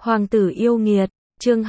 Hoàng tử yêu nghiệt, chương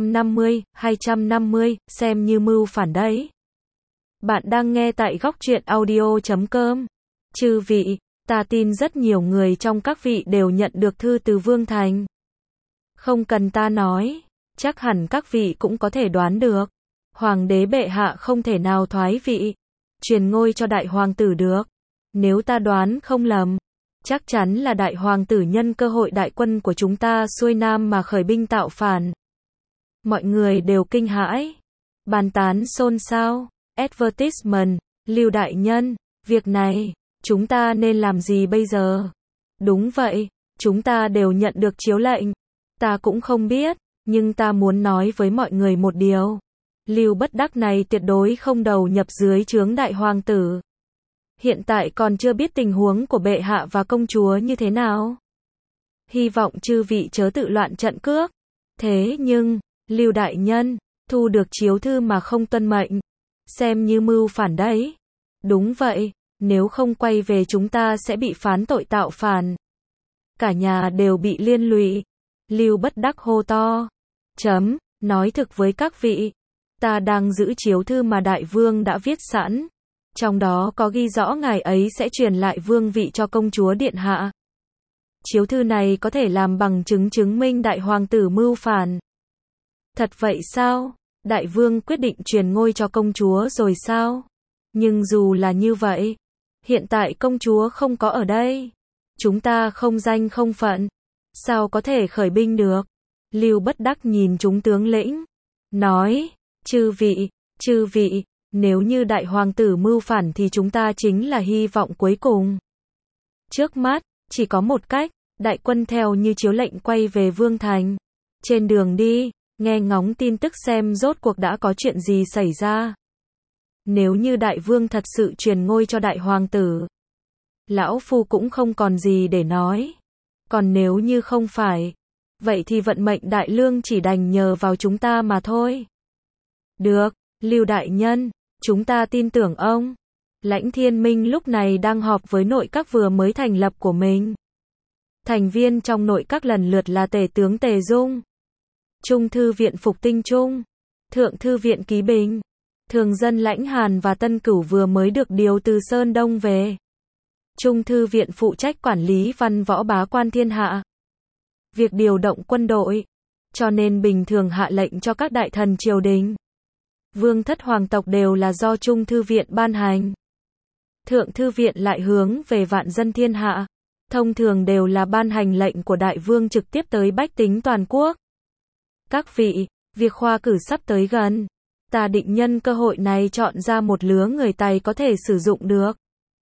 250, xem như mưu phản đấy. Bạn đang nghe tại góc truyện audio.com. Chư vị, ta tin rất nhiều người trong các vị đều nhận được thư từ Vương Thành. Không cần ta nói, chắc hẳn các vị cũng có thể đoán được. Hoàng đế bệ hạ không thể nào thoái vị, truyền ngôi cho đại hoàng tử được. Nếu ta đoán không lầm, chắc chắn là đại hoàng tử nhân cơ hội đại quân của chúng ta xuôi nam mà khởi binh tạo phản. Mọi người đều kinh hãi, bàn tán xôn xao. Advertisement, Lưu đại nhân, việc này, chúng ta nên làm gì bây giờ? Đúng vậy, chúng ta đều nhận được chiếu lệnh. Ta cũng không biết, nhưng ta muốn nói với mọi người một điều. Lưu Bất Đắc này tuyệt đối không đầu nhập dưới trướng đại hoàng tử. Hiện tại còn chưa biết tình huống của bệ hạ và công chúa như thế nào. Hy vọng chư vị chớ tự loạn trận cước. Thế nhưng, Lưu đại nhân, thu được chiếu thư mà không tuân mệnh, xem như mưu phản đấy. Đúng vậy, nếu không quay về chúng ta sẽ bị phán tội tạo phản. Cả nhà đều bị liên lụy. Lưu Bất Đắc hô to. Nói thực với các vị, ta đang giữ chiếu thư mà đại vương đã viết sẵn. Trong đó có ghi rõ ngài ấy sẽ truyền lại vương vị cho công chúa điện hạ. Chiếu thư này có thể làm bằng chứng chứng minh đại hoàng tử mưu phản. Thật vậy sao? Đại vương quyết định truyền ngôi cho công chúa rồi sao? Nhưng dù là như vậy, hiện tại công chúa không có ở đây. Chúng ta không danh không phận, sao có thể khởi binh được? Lưu Bất Đắc nhìn chúng tướng lĩnh, nói, chư vị, nếu như đại hoàng tử mưu phản thì chúng ta chính là hy vọng cuối cùng. Trước mắt, chỉ có một cách, đại quân theo như chiếu lệnh quay về Vương Thành. Trên đường đi, nghe ngóng tin tức xem rốt cuộc đã có chuyện gì xảy ra. Nếu như đại vương thật sự truyền ngôi cho đại hoàng tử, lão phu cũng không còn gì để nói. Còn nếu như không phải, vậy thì vận mệnh đại lương chỉ đành nhờ vào chúng ta mà thôi. Được, Lưu đại nhân, chúng ta tin tưởng ông. Lãnh Thiên Minh lúc này đang họp với nội các vừa mới thành lập của mình. Thành viên trong nội các lần lượt là Tể tướng Tề Dung, Trung thư viện Phục Tinh Trung, Thượng thư viện Ký Bình, thường dân Lãnh Hàn và Tân Cửu vừa mới được điều từ Sơn Đông về. Trung thư viện phụ trách quản lý văn võ bá quan thiên hạ, việc điều động quân đội, cho nên bình thường hạ lệnh cho các đại thần triều đình, vương thất hoàng tộc đều là do Trung thư viện ban hành. Thượng thư viện lại hướng về vạn dân thiên hạ, thông thường đều là ban hành lệnh của đại vương trực tiếp tới bách tính toàn quốc. Các vị, việc khoa cử sắp tới gần, ta định nhân cơ hội này chọn ra một lứa người tài có thể sử dụng được.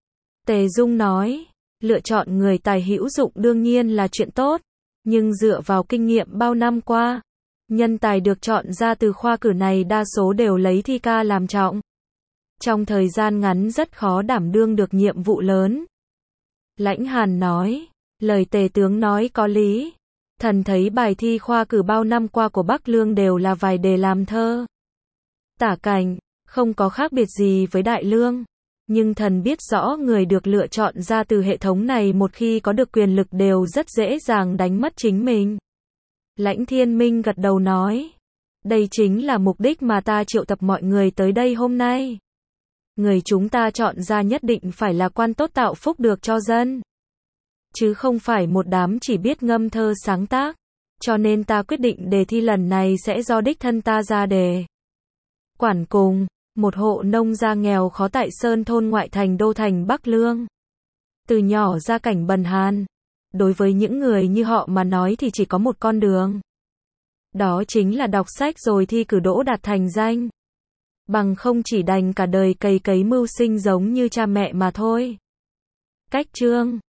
Tề Dung nói, lựa chọn người tài hữu dụng đương nhiên là chuyện tốt, nhưng dựa vào kinh nghiệm bao năm qua, nhân tài được chọn ra từ khoa cử này đa số đều lấy thi ca làm trọng. Trong thời gian ngắn rất khó đảm đương được nhiệm vụ lớn. Lãnh Hàn nói, lời Tề tướng nói có lý. Thần thấy bài thi khoa cử bao năm qua của Bắc Lương đều là vài đề làm thơ. Tả cảnh, không có khác biệt gì với Đại Lương. Nhưng thần biết rõ người được lựa chọn ra từ hệ thống này một khi có được quyền lực đều rất dễ dàng đánh mất chính mình. Lãnh Thiên Minh gật đầu nói, đây chính là mục đích mà ta triệu tập mọi người tới đây hôm nay. Người chúng ta chọn ra nhất định phải là quan tốt tạo phúc được cho dân, chứ không phải một đám chỉ biết ngâm thơ sáng tác. Cho nên ta quyết định đề thi lần này sẽ do đích thân ta ra đề. Quản cùng, một hộ nông gia nghèo khó tại Sơn thôn ngoại thành đô thành Bắc Lương. Từ nhỏ gia cảnh bần hàn. Đối với những người như họ mà nói thì chỉ có một con đường. Đó chính là đọc sách rồi thi cử đỗ đạt thành danh. Bằng không chỉ đành cả đời cày cấy mưu sinh giống như cha mẹ mà thôi. Cách chương